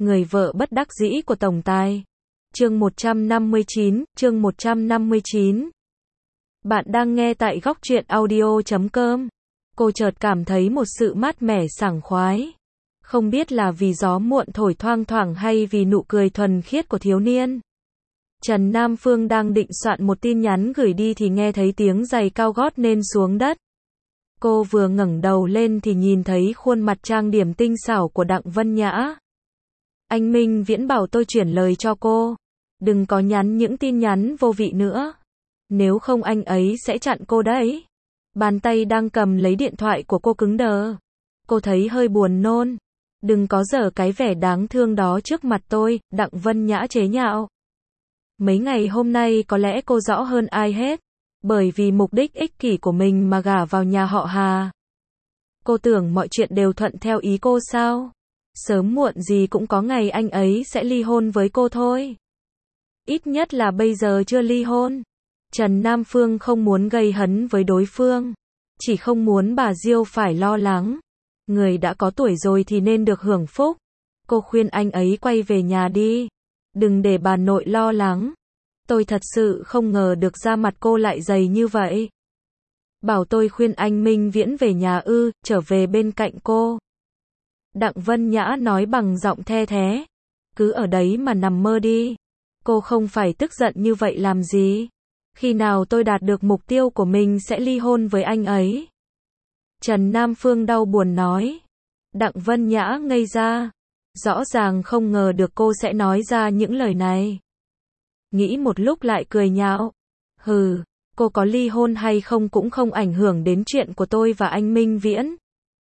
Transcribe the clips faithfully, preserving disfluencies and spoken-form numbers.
Người vợ bất đắc dĩ của tổng tài. Chương một trăm năm mươi chín, chương một trăm năm mươi chín. Bạn đang nghe tại góc truyện audio chấm com. Cô chợt cảm thấy một sự mát mẻ sảng khoái. Không biết là vì gió muộn thổi thoang thoảng hay vì nụ cười thuần khiết của thiếu niên. Trần Nam Phương đang định soạn một tin nhắn gửi đi thì nghe thấy tiếng giày cao gót nên xuống đất. Cô vừa ngẩng đầu lên thì nhìn thấy khuôn mặt trang điểm tinh xảo của Đặng Vân Nhã. Anh Minh Viễn bảo tôi chuyển lời cho cô. Đừng có nhắn những tin nhắn vô vị nữa. Nếu không anh ấy sẽ chặn cô đấy. Bàn tay đang cầm lấy điện thoại của cô cứng đờ. Cô thấy hơi buồn nôn. Đừng có giở cái vẻ đáng thương đó trước mặt tôi, Đặng Vân Nhã chế nhạo. Mấy ngày hôm nay có lẽ cô rõ hơn ai hết. Bởi vì mục đích ích kỷ của mình mà gả vào nhà họ Hà. Cô tưởng mọi chuyện đều thuận theo ý cô sao? Sớm muộn gì cũng có ngày anh ấy sẽ ly hôn với cô thôi. Ít nhất là bây giờ chưa ly hôn. Trần Nam Phương không muốn gây hấn với đối phương. Chỉ không muốn bà Diêu phải lo lắng. Người đã có tuổi rồi thì nên được hưởng phúc. Cô khuyên anh ấy quay về nhà đi. Đừng để bà nội lo lắng. Tôi thật sự không ngờ được da mặt cô lại dày như vậy. Bảo tôi khuyên anh Minh Viễn về nhà ư, trở về bên cạnh cô. Đặng Vân Nhã nói bằng giọng the thé. Cứ ở đấy mà nằm mơ đi. Cô không phải tức giận như vậy làm gì. Khi nào tôi đạt được mục tiêu của mình sẽ ly hôn với anh ấy. Trần Nam Phương đau buồn nói. Đặng Vân Nhã ngây ra. Rõ ràng không ngờ được cô sẽ nói ra những lời này. Nghĩ một lúc lại cười nhạo. Hừ, cô có ly hôn hay không cũng không ảnh hưởng đến chuyện của tôi và anh Minh Viễn.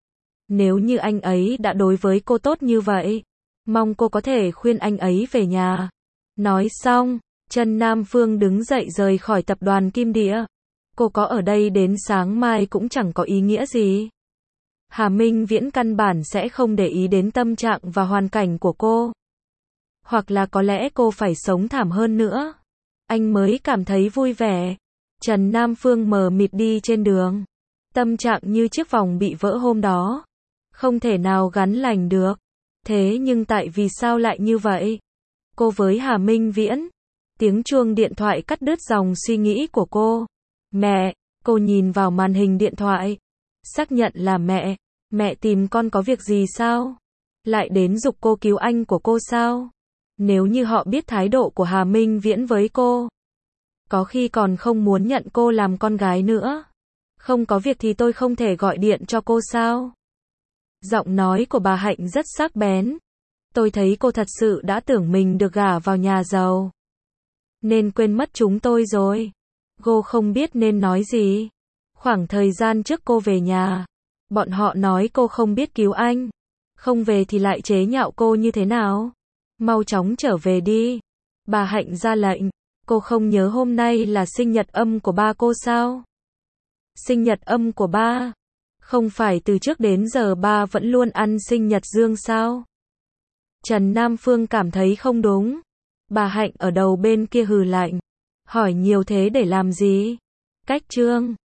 Nếu như anh ấy đã đối với cô tốt như vậy, mong cô có thể khuyên anh ấy về nhà. Nói xong, Trần Nam Phương đứng dậy rời khỏi tập đoàn Kim Địa. Cô có ở đây đến sáng mai cũng chẳng có ý nghĩa gì. Hà Minh Viễn căn bản sẽ không để ý đến tâm trạng và hoàn cảnh của cô. Hoặc là có lẽ cô phải sống thảm hơn nữa. Anh mới cảm thấy vui vẻ. Trần Nam Phương mờ mịt đi trên đường. Tâm trạng như chiếc vòng bị vỡ hôm đó. Không thể nào gắn lành được. Thế nhưng tại vì sao lại như vậy? Cô với Hà Minh Viễn. Tiếng chuông điện thoại cắt đứt dòng suy nghĩ của cô. Mẹ, cô nhìn vào màn hình điện thoại. Xác nhận là mẹ. Mẹ tìm con có việc gì sao? Lại đến giục cô cứu anh của cô sao? Nếu như họ biết thái độ của Hà Minh Viễn với cô, có khi còn không muốn nhận cô làm con gái nữa. Không có việc thì tôi không thể gọi điện cho cô sao? Giọng nói của bà Hạnh rất sắc bén. Tôi thấy cô thật sự đã tưởng mình được gả vào nhà giàu. Nên quên mất chúng tôi rồi. Cô không biết nên nói gì. Khoảng thời gian trước cô về nhà, bọn họ nói cô không biết cứu anh. Không về thì lại chế nhạo cô như thế nào? Mau chóng trở về đi. Bà Hạnh ra lệnh. Cô không nhớ hôm nay là sinh nhật âm của ba cô sao? Sinh nhật âm của ba? Không phải từ trước đến giờ ba vẫn luôn ăn sinh nhật dương sao? Trần Nam Phương cảm thấy không đúng. Bà Hạnh ở đầu bên kia hừ lạnh. Hỏi nhiều thế để làm gì? Cách trương.